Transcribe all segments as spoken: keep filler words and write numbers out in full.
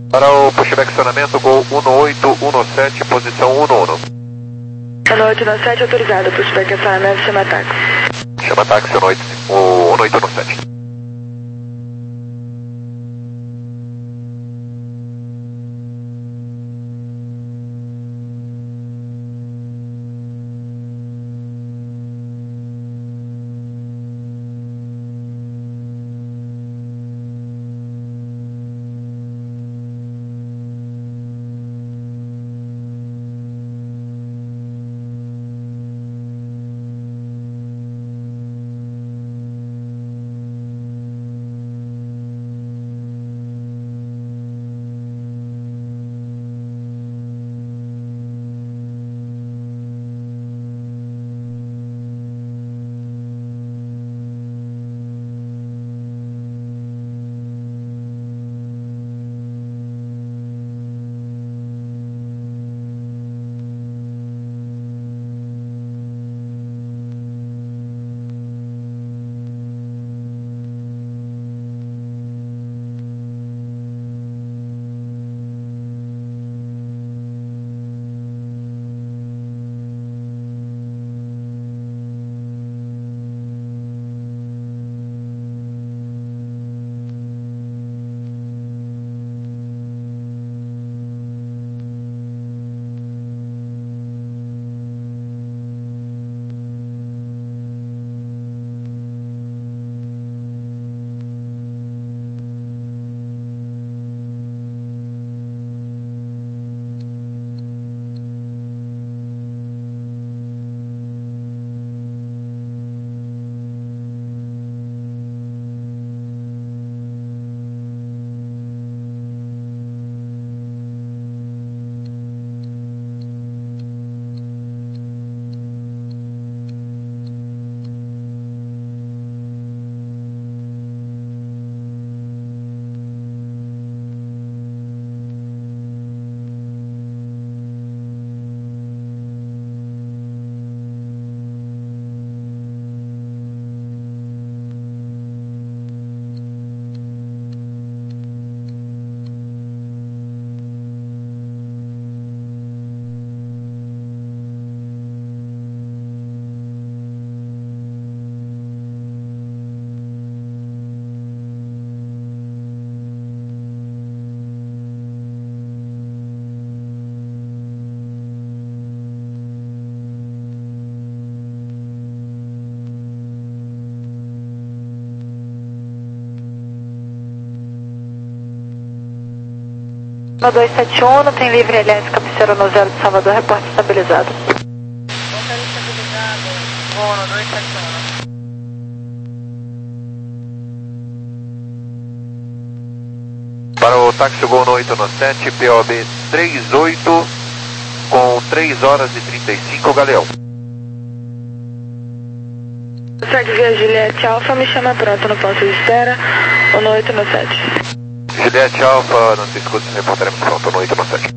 Para o pushback estacionamento, Gol um oito um sete, posição um um. um oito um sete, autorizado, pushback estacionamento, chama táxi. Chama táxi um oito um sete. No dois sete um, não tem livre L S, cabeceira no zero de Salvador, reporte estabilizado. Portaria estabilizada, voo no dois sete um. Para o táxi Gol um oito um sete, P O B trinta e oito, com três horas e trinta e cinco, Galeão. Segue via Juliette Alfa, me chama pronto no ponto de espera, um oito um sete. Juliette Alfa, não se escute, reportaremos pronto, um oito um sete.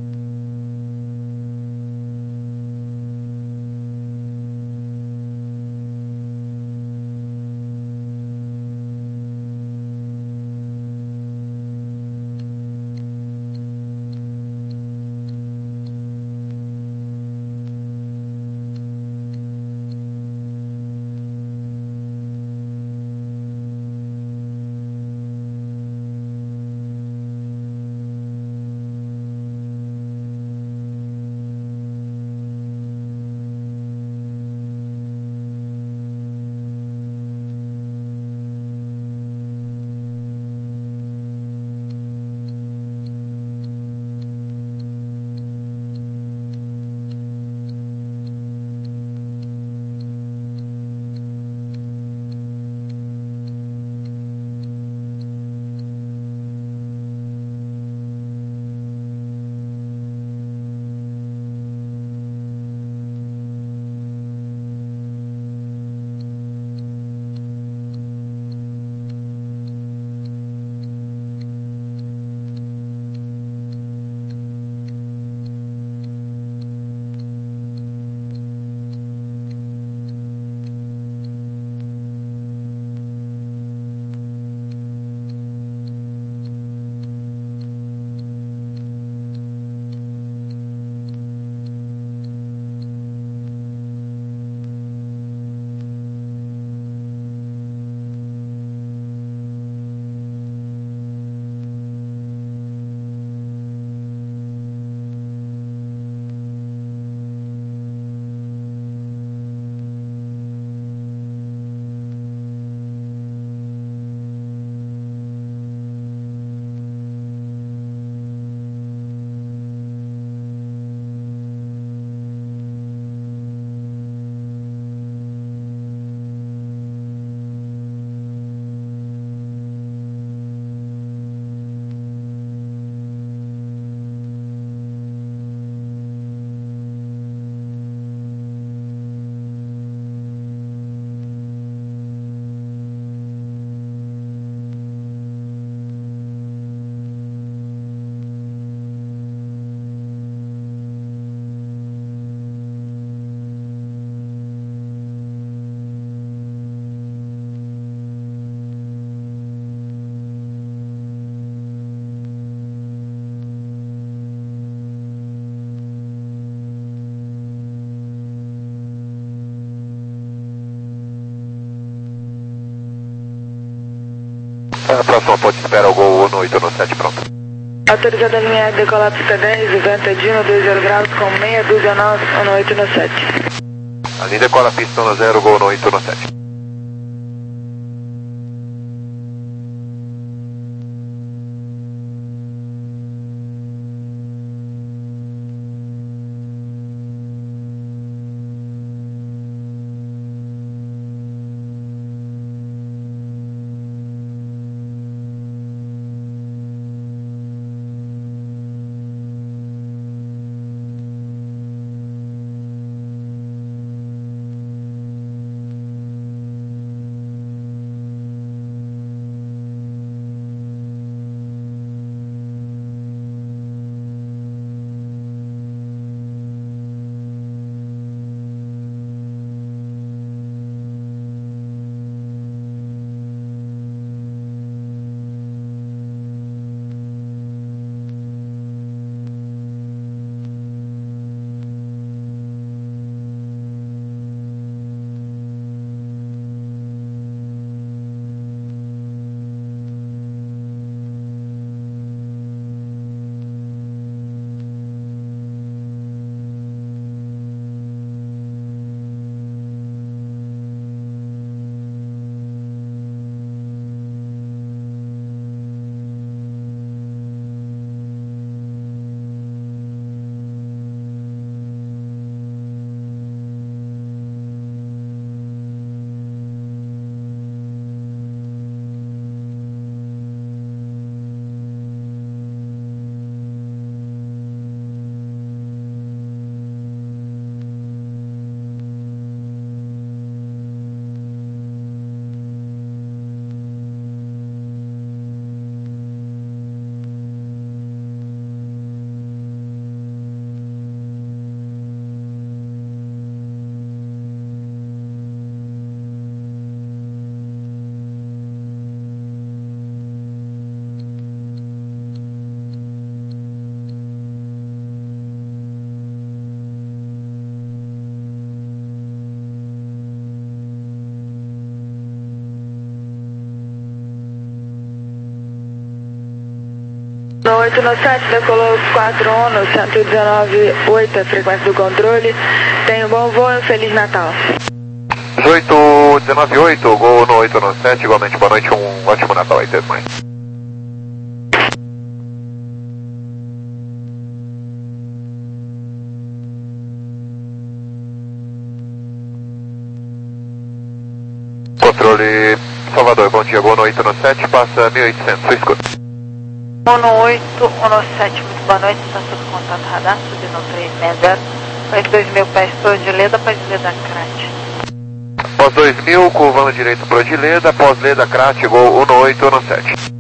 A próxima ponte espera o Gol um oito sete, pronto. Autorizada a linha R, decolar pista dez, vento Dino, dois zero graus, com meia dúzia nove, um oito sete. A linha decola pista um zero, Gol um oito sete. No oito sete, decolou quatro um no cento e dezenove ponto oito, a frequência do controle. Tenha um bom voo e um Feliz Natal. oito dezenove oito, Gol no oito sete, igualmente boa noite, um ótimo Natal aí, Deus mãe. Controle Salvador, bom dia, Gol no oito sete, passa mil e oitocentos, sua escuta. um oito um sete, muito boa noite, está sob contato radar, subindo ao três seis zero, faz dois mil pés por de Leda, para de Leda Crate. Pós dois mil, curvando direito para de Leda, pós Leda Crate, Gol um oito sete.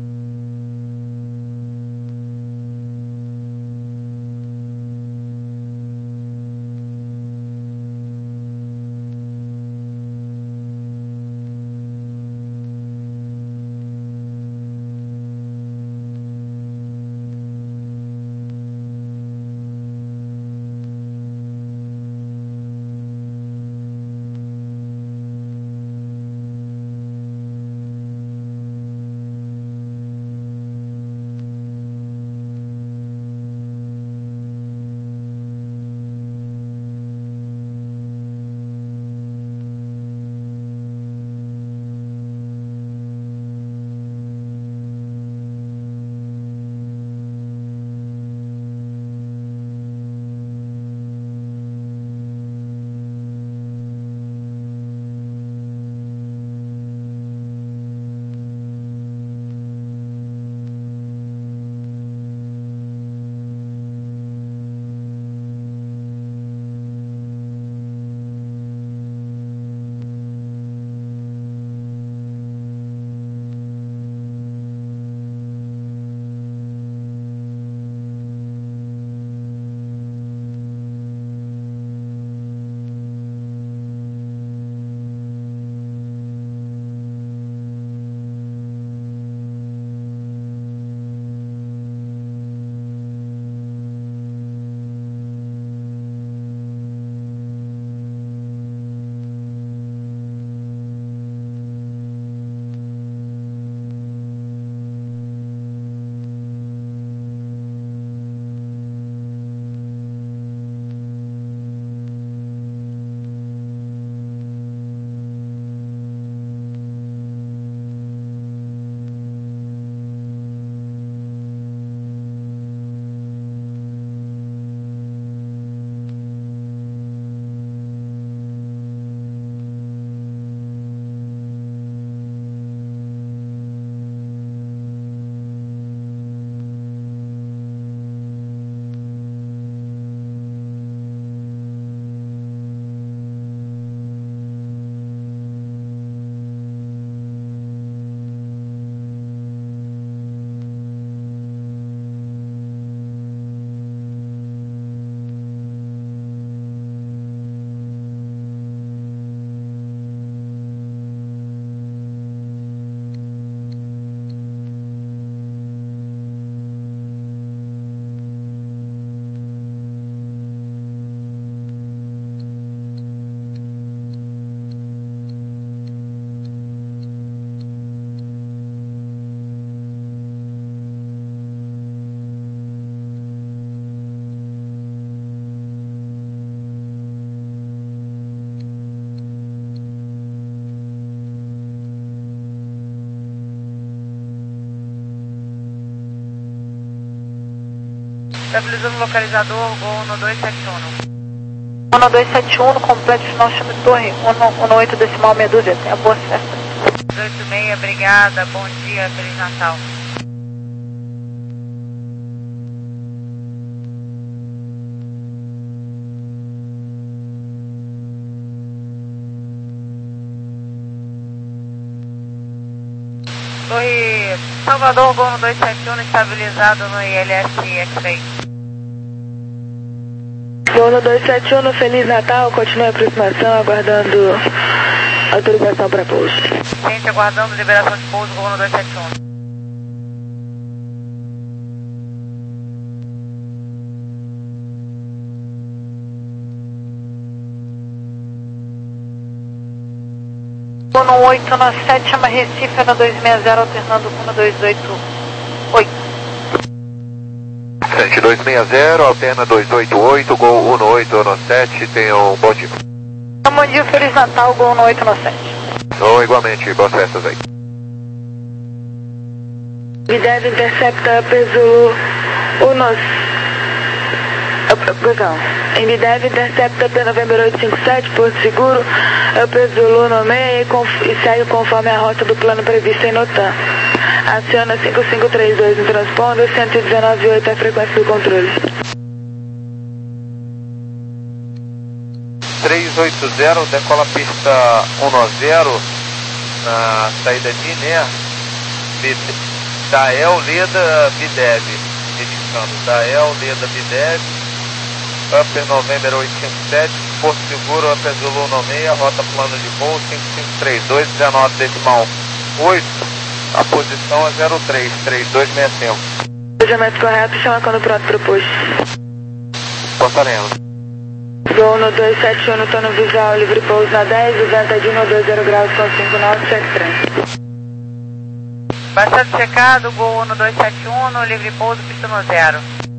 Estabilizando o localizador, Gol um dois sete um. um dois sete um, completo final, chama de torre, um oito decimal meia dúzia. Tenha boa festa. dezoito e meia, obrigada, bom dia, Feliz Natal. Torre Salvador, Gol um dois sete um, estabilizado no I L S X-Ray. Gol um dois sete um, Feliz Natal, continue a aproximação, aguardando autorização para pouso. Gente, aguardando liberação de pouso, Gol um dois sete um. um oito nove sete, chama Recife, ano dois seis zero, alternando com um dois oito oito. Sete dois seis zero, alterna dois oito oito, Gol um oito nove sete, tenham um bom dia. Bom dia, Feliz Natal, Gol um oito nove sete. Oh, igualmente, boas festas aí. Videve intercepta Pezulu Unos. Perdão. Videve intercepta P November oito cinco sete, Porto Seguro, Pezulu nomeia e, conf, e segue conforme a rota do plano previsto em NOTAM. Aciona cinco cinco três dois no transponder, cento e dezenove vírgula oito é a frequência do controle. três oito zero, decola pista cento e noventa, na saída de Iner, Dael, Leda, Videv, indicando, Dael, Leda, Videv, Upper November oito cinco sete, Porto Seguro, Upper Zulu nomeia, rota plano de voo cinco cinco três dois, dezenove decimal oito, a posição é zero três três dois seis cinco. Planejamento correto, chama quando pronto para o posto. Passaremos. Gol um dois sete um, no tono visual, livre pouso na dez, o vento é de um dois zero graus com cinco nove sete três. Bastante checado, Gol um dois sete um, no livre pouso, pista no zero.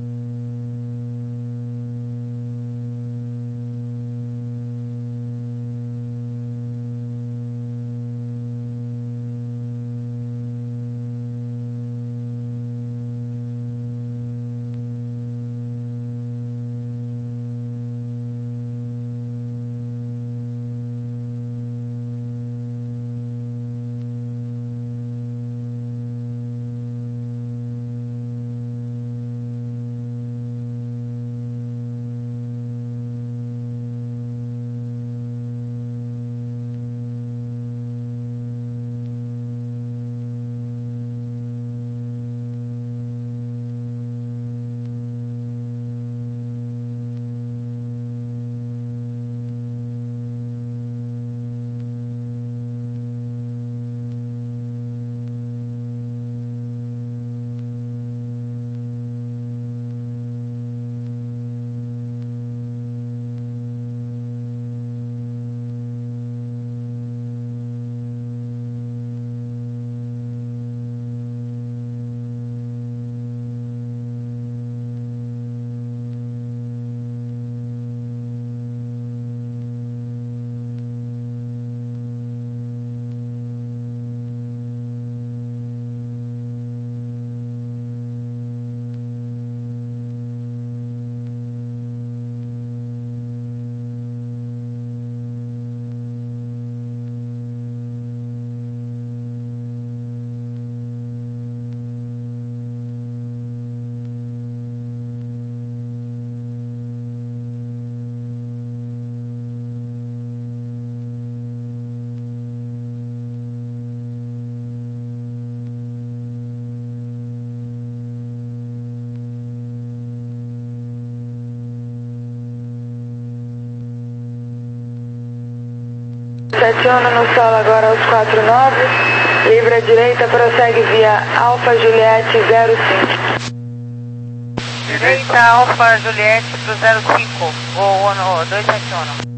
sete um no solo agora aos quatro nove, livre à direita, prossegue via Alfa Juliette zero cinco. Direita Alfa Juliette pro zero cinco, Gol dois sete um.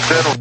zero.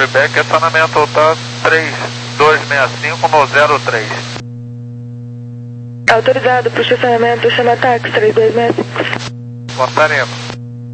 feedback, acionamento TAM três dois seis cinco no zero três. Autorizado para o estacionamento, chama táxi três dois seis cinco. Contaremos.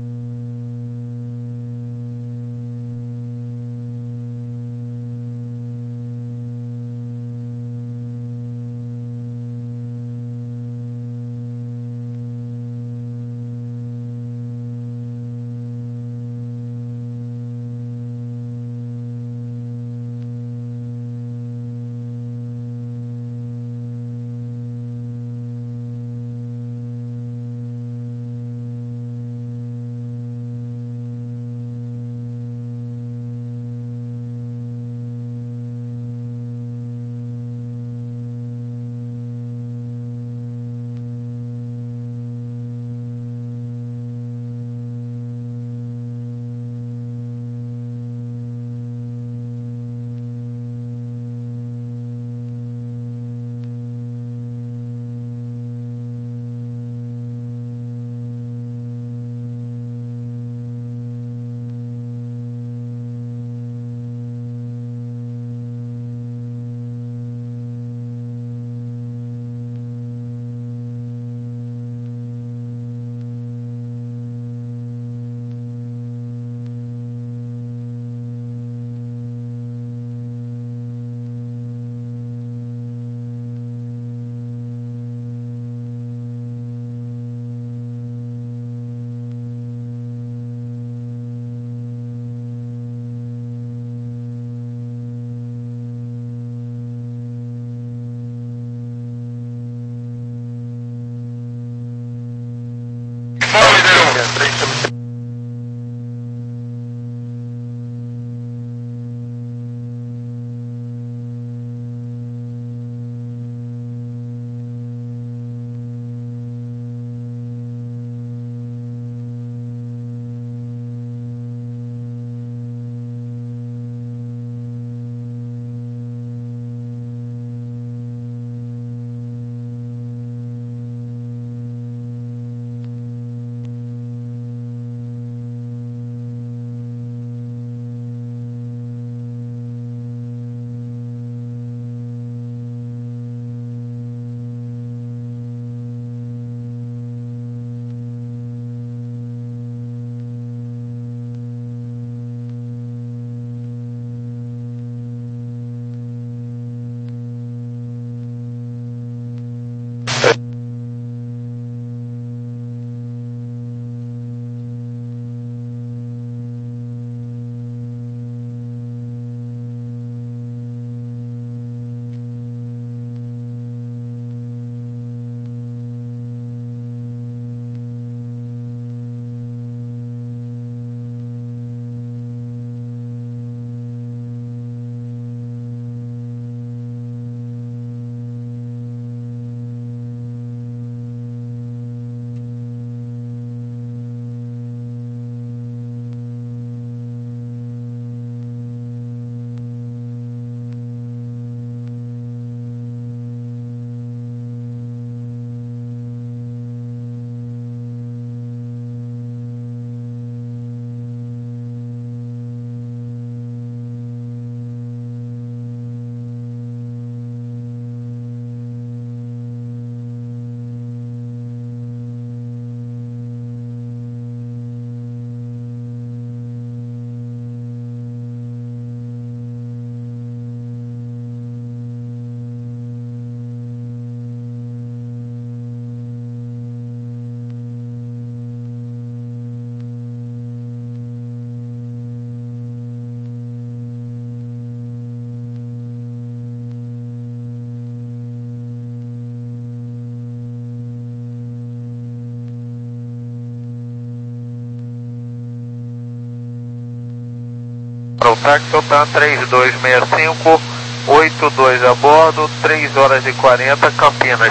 Táxi TAM três dois seis cinco, oito dois a bordo, três horas e quarenta, Campinas.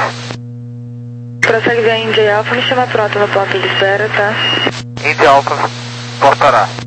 Prossegue via Indy Alpha, me chama pronto no ponto de espera, tá? Indy Alpha, portará.